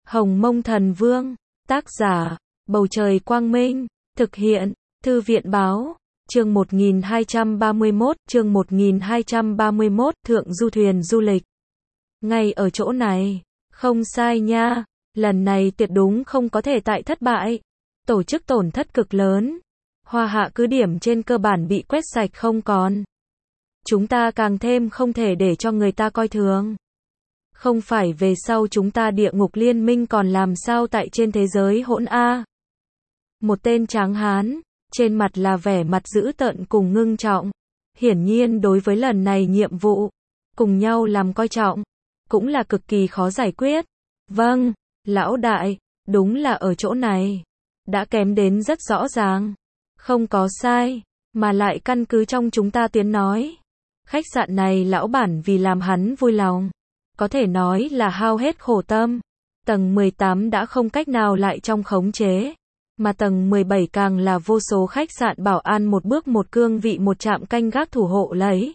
Hồng Mông Thần Vương, tác giả, Bầu Trời Quang Minh, thực hiện, Thư viện Báo, chương 1231, Thượng Du Thuyền Du Lịch. Ngay ở chỗ này, không sai nha, lần này tuyệt đúng không có thể tại thất bại, tổ chức tổn thất cực lớn, Hoa Hạ cứ điểm trên cơ bản bị quét sạch không còn. Chúng ta càng thêm không thể để cho người ta coi thường. Không phải về sau chúng ta địa ngục liên minh còn làm sao tại trên thế giới hỗn a. Một tên tráng hán, trên mặt là vẻ mặt dữ tợn cùng ngưng trọng. Hiển nhiên đối với lần này nhiệm vụ, cùng nhau làm coi trọng, cũng là cực kỳ khó giải quyết. Vâng, lão đại, đúng là ở chỗ này. Đã kém đến rất rõ ràng. Không có sai, mà lại căn cứ trong chúng ta tiếng nói. Khách sạn này lão bản vì làm hắn vui lòng, có thể nói là hao hết khổ tâm. Tầng 18 đã không cách nào lại trong khống chế, mà tầng 17 càng là vô số khách sạn bảo an một bước một cương vị một trạm canh gác thủ hộ lấy.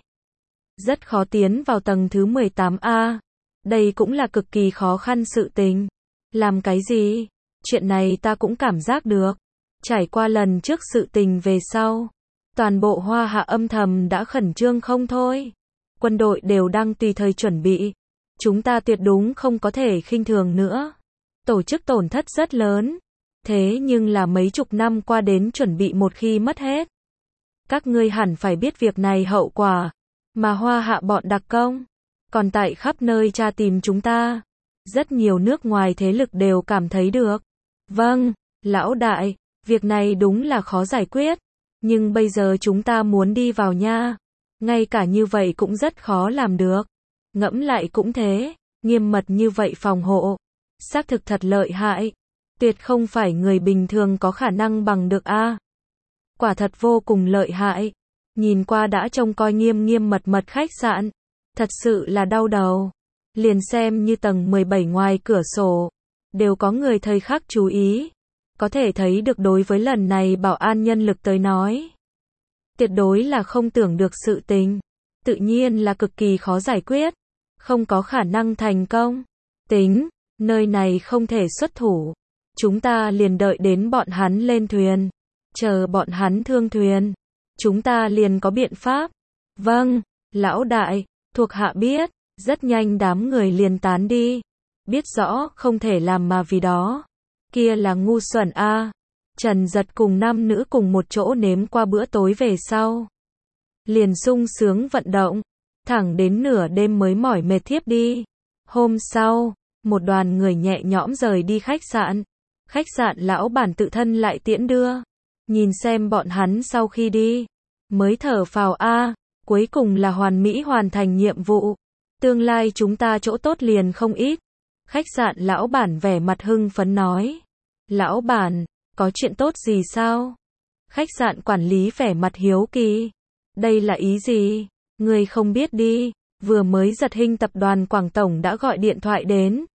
Rất khó tiến vào tầng thứ 18A. Đây cũng là cực kỳ khó khăn sự tình. Làm cái gì? Chuyện này ta cũng cảm giác được. Trải qua lần trước sự tình về sau, toàn bộ Hoa Hạ âm thầm đã khẩn trương không thôi. Quân đội đều đang tùy thời chuẩn bị. Chúng ta tuyệt đúng không có thể khinh thường nữa. Tổ chức tổn thất rất lớn. Thế nhưng là mấy chục năm qua đến chuẩn bị một khi mất hết. Các ngươi hẳn phải biết việc này hậu quả. Mà Hoa Hạ bọn đặc công còn tại khắp nơi tra tìm chúng ta. Rất nhiều nước ngoài thế lực đều cảm thấy được. Vâng, lão đại, việc này đúng là khó giải quyết. Nhưng bây giờ chúng ta muốn đi vào nha. Ngay cả như vậy cũng rất khó làm được. Ngẫm lại cũng thế, nghiêm mật như vậy phòng hộ. Xác thực thật lợi hại. Tuyệt không phải người bình thường có khả năng bằng được a. Quả thật vô cùng lợi hại. Nhìn qua đã trông coi nghiêm nghiêm mật khách sạn. Thật sự là đau đầu. Liền xem như tầng 17 ngoài cửa sổ. Đều có người thời khắc chú ý. Có thể thấy được đối với lần này bảo an nhân lực tới nói. Tuyệt đối là không tưởng được sự tình. Tự nhiên là cực kỳ khó giải quyết. Không có khả năng thành công. Tính, nơi này không thể xuất thủ. Chúng ta liền đợi đến bọn hắn lên thuyền. Chờ bọn hắn thương thuyền. Chúng ta liền có biện pháp. Vâng, lão đại, thuộc hạ biết. Rất nhanh đám người liền tán đi. Biết rõ không thể làm mà vì đó. Kia là ngu xuẩn a. Trần Giật cùng nam nữ cùng một chỗ nếm qua bữa tối về sau. Liền sung sướng vận động. Thẳng đến nửa đêm mới mỏi mệt thiếp đi. Hôm sau, một đoàn người nhẹ nhõm rời đi khách sạn. Khách sạn lão bản tự thân lại tiễn đưa. Nhìn xem bọn hắn sau khi đi. Mới thở phào a. Cuối cùng là hoàn mỹ hoàn thành nhiệm vụ. Tương lai chúng ta chỗ tốt liền không ít. Khách sạn lão bản vẻ mặt hưng phấn nói. Lão bản, có chuyện tốt gì sao? Khách sạn quản lý vẻ mặt hiếu kỳ. Đây là ý gì? Người không biết đi. Vừa mới Giật Hinh tập đoàn Quảng Tổng đã gọi điện thoại đến.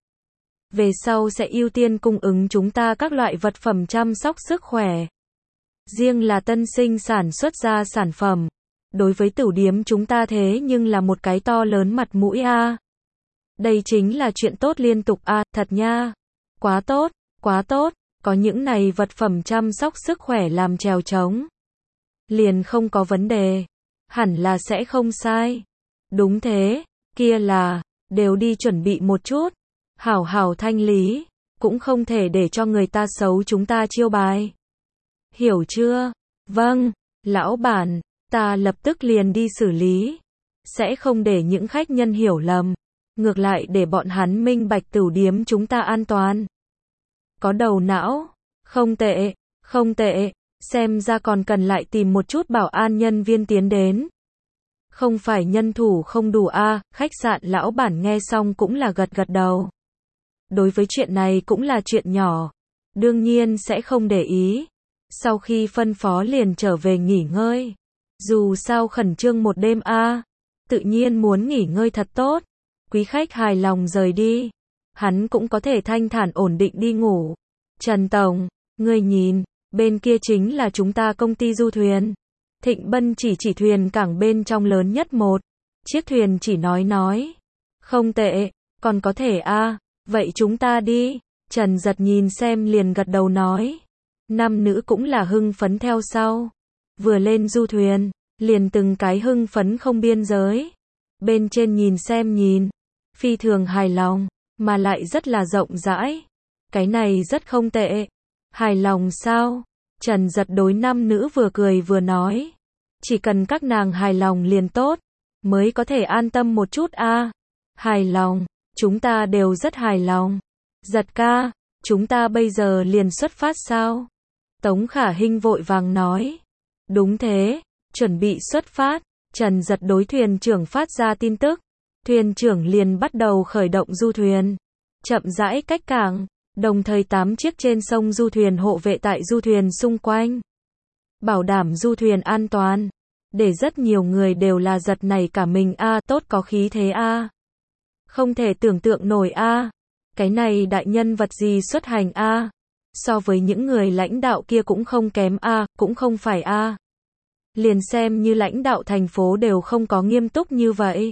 Về sau sẽ ưu tiên cung ứng chúng ta các loại vật phẩm chăm sóc sức khỏe. Riêng là tân sinh sản xuất ra sản phẩm. Đối với tửu điếm chúng ta thế nhưng là một cái to lớn mặt mũi a. Đây chính là chuyện tốt liên tục a, thật nha. Quá tốt, quá tốt, có những này vật phẩm chăm sóc sức khỏe làm chèo trống. Liền không có vấn đề. Hẳn là sẽ không sai. Đúng thế, kia là, đều đi chuẩn bị một chút. Hảo hảo thanh lý, cũng không thể để cho người ta xấu chúng ta chiêu bài. Hiểu chưa? Vâng, lão bản, ta lập tức liền đi xử lý. Sẽ không để những khách nhân hiểu lầm. Ngược lại để bọn hắn minh bạch tửu điếm chúng ta an toàn. Có đầu não. Không tệ, không tệ. Xem ra còn cần lại tìm một chút bảo an nhân viên tiến đến. Không phải nhân thủ không đủ a. Khách sạn lão bản nghe xong cũng là gật gật đầu. Đối với chuyện này cũng là chuyện nhỏ. Đương nhiên sẽ không để ý. Sau khi phân phó liền trở về nghỉ ngơi. Dù sao khẩn trương một đêm a. Tự nhiên muốn nghỉ ngơi thật tốt. Quý khách hài lòng rời đi. Hắn cũng có thể thanh thản ổn định đi ngủ. Trần Tổng, ngươi nhìn, bên kia chính là chúng ta công ty du thuyền. Thịnh Bân chỉ thuyền cảng bên trong lớn nhất một. Chiếc thuyền chỉ nói. Không tệ, còn có thể a. Vậy chúng ta đi. Trần Giật nhìn xem liền gật đầu nói. Nam nữ cũng là hưng phấn theo sau. Vừa lên du thuyền, liền từng cái hưng phấn không biên giới. Bên trên nhìn xem nhìn, phi thường hài lòng, mà lại rất là rộng rãi. Cái này rất không tệ. Hài lòng sao? Trần Giật đối nam nữ vừa cười vừa nói. Chỉ cần các nàng hài lòng liền tốt, mới có thể an tâm một chút a. Hài lòng, chúng ta đều rất hài lòng. Giật ca, chúng ta bây giờ liền xuất phát sao? Tống Khả Hinh vội vàng nói. Đúng thế, chuẩn bị xuất phát. Trần Giật đối thuyền trưởng phát ra tin tức. Thuyền trưởng liền bắt đầu khởi động du thuyền. Chậm rãi cách cảng, đồng thời 8 chiếc trên sông du thuyền hộ vệ tại du thuyền xung quanh. Bảo đảm du thuyền an toàn. Để rất nhiều người đều là giật nảy cả mình a, tốt có khí thế a. Không thể tưởng tượng nổi a. Cái này đại nhân vật gì xuất hành a. So với những người lãnh đạo kia cũng không kém a, cũng không phải a. Liền xem như lãnh đạo thành phố đều không có nghiêm túc như vậy.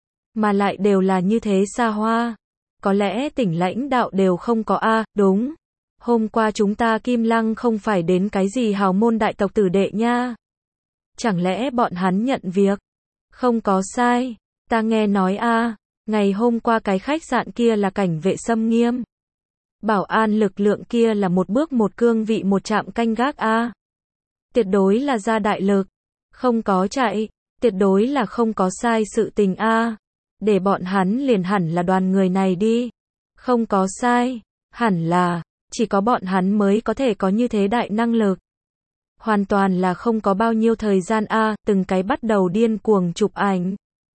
Mà lại đều là như thế xa hoa. Có lẽ tỉnh lãnh đạo đều không có a, đúng. Hôm qua chúng ta Kim Lăng không phải đến cái gì hào môn đại tộc tử đệ nha. Chẳng lẽ bọn hắn nhận việc? Không có sai. Ta nghe nói a, ngày hôm qua cái khách sạn kia là cảnh vệ xâm nghiêm. Bảo an lực lượng kia là một bước một cương vị một trạm canh gác a. Tuyệt đối là ra đại lực. Không có chạy, tuyệt đối là không có sai sự tình a. Để bọn hắn liền hẳn là đoàn người này đi. Không có sai, hẳn là, chỉ có bọn hắn mới có thể có như thế đại năng lực. Hoàn toàn là không có bao nhiêu thời gian a, từng cái bắt đầu điên cuồng chụp ảnh.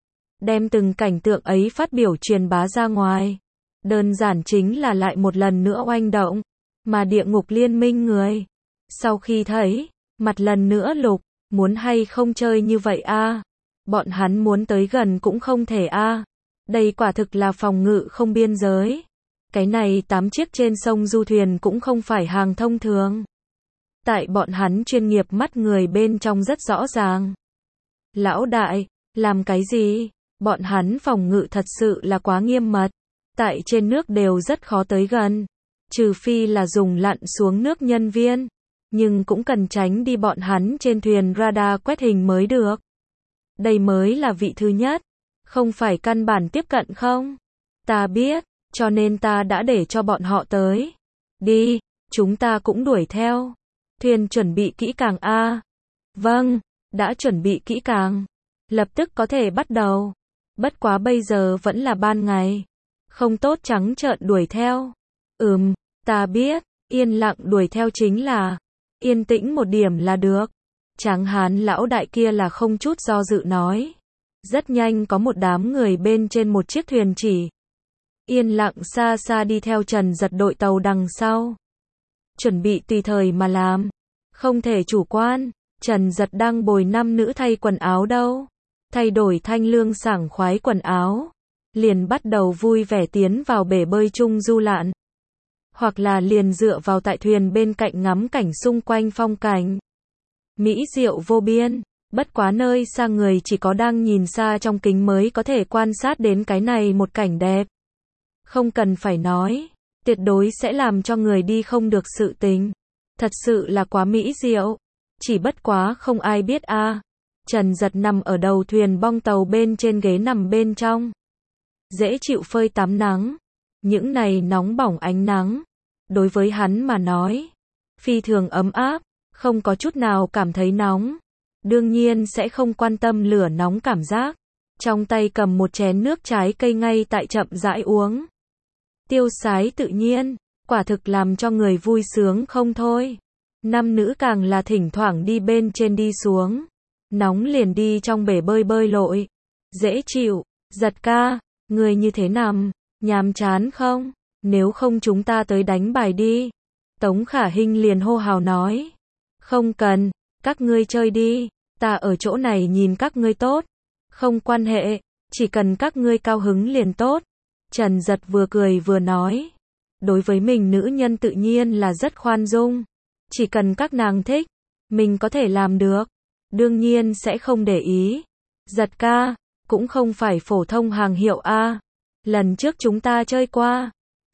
Đem từng cảnh tượng ấy phát biểu truyền bá ra ngoài. Đơn giản chính là lại một lần nữa oanh động. Mà địa ngục liên minh người. Sau khi thấy, mặt lần nữa lục, muốn hay không chơi như vậy a. Bọn hắn muốn tới gần cũng không thể a. Đây quả thực là phòng ngự không biên giới. Cái này 8 chiếc trên sông du thuyền cũng không phải hàng thông thường. Tại bọn hắn chuyên nghiệp mắt người bên trong rất rõ ràng. Lão đại, làm cái gì? Bọn hắn phòng ngự thật sự là quá nghiêm mật. Tại trên nước đều rất khó tới gần. Trừ phi là dùng lặn xuống nước nhân viên. Nhưng cũng cần tránh đi bọn hắn trên thuyền radar quét hình mới được. Đây mới là vị thứ nhất. Không phải căn bản tiếp cận không? Ta biết, cho nên ta đã để cho bọn họ tới. Đi, chúng ta cũng đuổi theo. Thuyền chuẩn bị kỹ càng a. Vâng, đã chuẩn bị kỹ càng. Lập tức có thể bắt đầu. Bất quá bây giờ vẫn là ban ngày. Không tốt trắng trợn đuổi theo. Ta biết, yên lặng đuổi theo chính là yên tĩnh một điểm là được. Tráng hán lão đại kia là không chút do dự nói. Rất nhanh có một đám người bên trên một chiếc thuyền chỉ. Yên lặng xa xa đi theo Trần Giật đội tàu đằng sau. Chuẩn bị tùy thời mà làm. Không thể chủ quan. Trần Giật đang bồi nam nữ thay quần áo đâu. Thay đổi thanh lương sảng khoái quần áo. Liền bắt đầu vui vẻ tiến vào bể bơi chung du lặn. Hoặc là liền dựa vào tại thuyền bên cạnh ngắm cảnh xung quanh phong cảnh. Mỹ diệu vô biên. Bất quá nơi xa người chỉ có đang nhìn xa trong kính mới có thể quan sát đến cái này một cảnh đẹp. Không cần phải nói, tuyệt đối sẽ làm cho người đi không được sự tình. Thật sự là quá mỹ diệu. Chỉ bất quá không ai biết a. Trần Giật nằm ở đầu thuyền bong tàu bên trên ghế nằm bên trong. Dễ chịu phơi tắm nắng. Những này nóng bỏng ánh nắng. Đối với hắn mà nói, phi thường ấm áp, không có chút nào cảm thấy nóng. Đương nhiên sẽ không quan tâm lửa nóng cảm giác. Trong tay cầm một chén nước trái cây ngay tại chậm rãi uống. Tiêu sái tự nhiên, quả thực làm cho người vui sướng không thôi. Nam nữ càng là thỉnh thoảng đi bên trên đi xuống. Nóng liền đi trong bể bơi bơi lội. Dễ chịu. Giật ca, người như thế nằm, nhàm chán không? Nếu không chúng ta tới đánh bài đi. Tống Khả Hinh liền hô hào nói. Không cần, các ngươi chơi đi. Ta ở chỗ này nhìn các ngươi tốt. Không quan hệ, chỉ cần các ngươi cao hứng liền tốt. Trần Giật vừa cười vừa nói. Đối với mình nữ nhân tự nhiên là rất khoan dung. Chỉ cần các nàng thích, mình có thể làm được. Đương nhiên sẽ không để ý. Giật ca, cũng không phải phổ thông hàng hiệu a. Lần trước chúng ta chơi qua.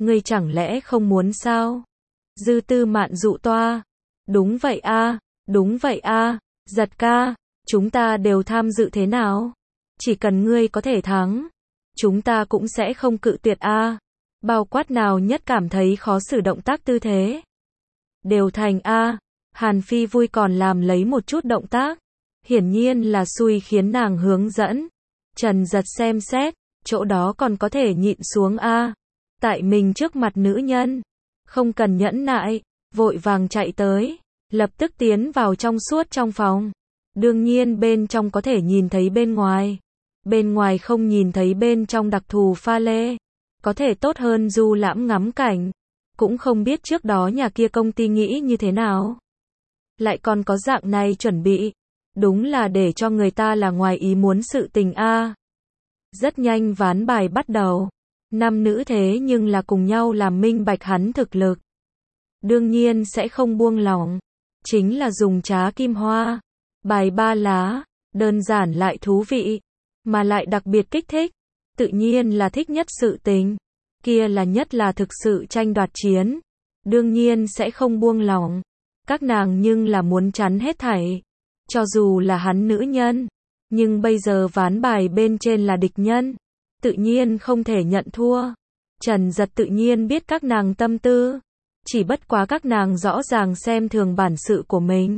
Ngươi chẳng lẽ không muốn sao? Dư Tư Mạn dụ toa. Đúng vậy a, đúng vậy a, Giật ca, chúng ta đều tham dự thế nào? Chỉ cần ngươi có thể thắng, chúng ta cũng sẽ không cự tuyệt a. Bao quát nào nhất cảm thấy khó xử động tác tư thế? Đều thành a. Hàn Phi vui còn làm lấy một chút động tác. Hiển nhiên là xui khiến nàng hướng dẫn. Trần Giật xem xét, chỗ đó còn có thể nhịn xuống a. Tại mình trước mặt nữ nhân, không cần nhẫn nại, vội vàng chạy tới, lập tức tiến vào trong suốt trong phòng. Đương nhiên bên trong có thể nhìn thấy bên ngoài. Bên ngoài không nhìn thấy bên trong đặc thù pha lê. Có thể tốt hơn du lãm ngắm cảnh. Cũng không biết trước đó nhà kia công ty nghĩ như thế nào. Lại còn có dạng này chuẩn bị. Đúng là để cho người ta là ngoài ý muốn sự tình a. Rất nhanh ván bài bắt đầu. Nam nữ thế nhưng là cùng nhau làm minh bạch hắn thực lực. Đương nhiên sẽ không buông lỏng. Chính là dùng trá kim hoa. Bài 3 lá. Đơn giản lại thú vị. Mà lại đặc biệt kích thích. Tự nhiên là thích nhất sự tình. Kia là nhất là thực sự tranh đoạt chiến. Đương nhiên sẽ không buông lỏng. Các nàng nhưng là muốn chắn hết thảy. Cho dù là hắn nữ nhân. Nhưng bây giờ ván bài bên trên là địch nhân. Tự nhiên không thể nhận thua. Trần Giật tự nhiên biết các nàng tâm tư. Chỉ bất quá các nàng rõ ràng xem thường bản sự của mình.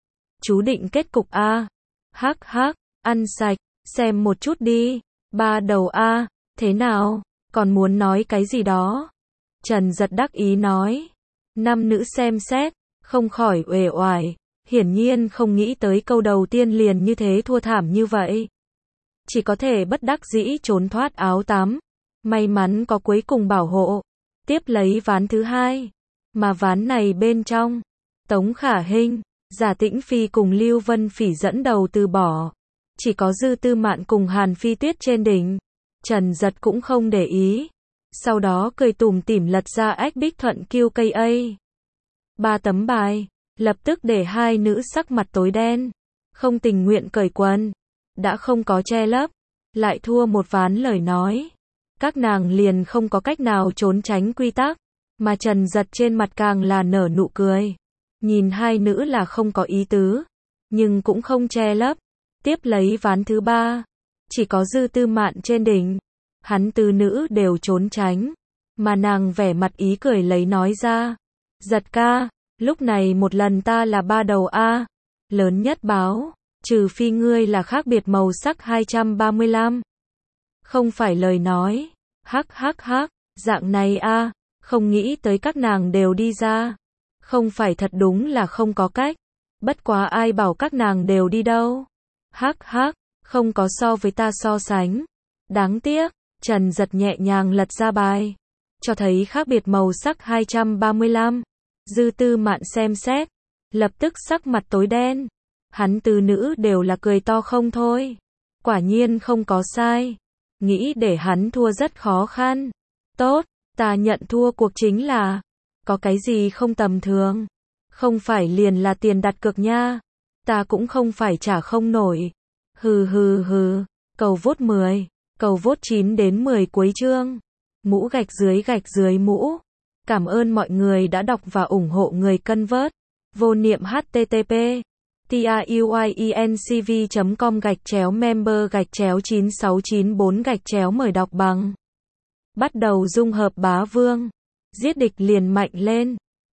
Chú định kết cục a. Hắc hắc, ăn sạch, xem một chút đi. 3 đầu a, thế nào, còn muốn nói cái gì đó? Trần Giật đắc ý nói. Nam nữ xem xét, không khỏi uể oải. Hiển nhiên không nghĩ tới câu đầu tiên liền như thế thua thảm như vậy. Chỉ có thể bất đắc dĩ trốn thoát áo tắm. May mắn có cuối cùng bảo hộ. Tiếp lấy ván thứ hai. Mà ván này bên trong, Tống Khả Hinh, Giả Tĩnh Phi cùng Lưu Vân Phỉ dẫn đầu từ bỏ. Chỉ có Dư Tư Mạn cùng Hàn Phi Tuyết trên đỉnh. Trần Giật cũng không để ý. Sau đó cười tủm tỉm lật ra ách Bích Thuận QKA. 3 tấm bài, lập tức để hai nữ sắc mặt tối đen. Không tình nguyện cởi quần. Đã không có che lấp. Lại thua một ván lời nói. Các nàng liền không có cách nào trốn tránh quy tắc. Mà Trần Giật trên mặt càng là nở nụ cười. Nhìn hai nữ là không có ý tứ. Nhưng cũng không che lấp. Tiếp lấy ván thứ 3. Chỉ có Dư Tư Mạn trên đỉnh. Hắn tứ nữ đều trốn tránh. Mà nàng vẻ mặt ý cười lấy nói ra. Giật ca, lúc này một lần ta là 3 đầu a. Lớn nhất báo. Trừ phi ngươi là khác biệt màu sắc 235. Không phải lời nói. Hắc hắc hắc, dạng này a. Không nghĩ tới các nàng đều đi ra. Không phải thật đúng là không có cách. Bất quá ai bảo các nàng đều đi đâu. Hắc hắc, không có so với ta so sánh. Đáng tiếc, Trần Giật nhẹ nhàng lật ra bài. Cho thấy khác biệt màu sắc 235. Dư Tư Mạn xem xét. Lập tức sắc mặt tối đen. Hắn tứ nữ đều là cười to không thôi. Quả nhiên không có sai. Nghĩ để hắn thua rất khó khăn. Tốt, ta nhận thua cuộc chính là. Có cái gì không tầm thường. Không phải liền là tiền đặt cược nha. Ta cũng không phải trả không nổi. Hừ hừ hừ. Cầu vote 10. Cầu vote 9 đến 10 cuối chương. Mũ gạch dưới mũ. Cảm ơn mọi người đã đọc và ủng hộ người cân vớt. Vô niệm http truyencv.com/member/9694 mời đọc bằng. Bắt đầu dung hợp bá vương. Giết địch liền mạnh lên.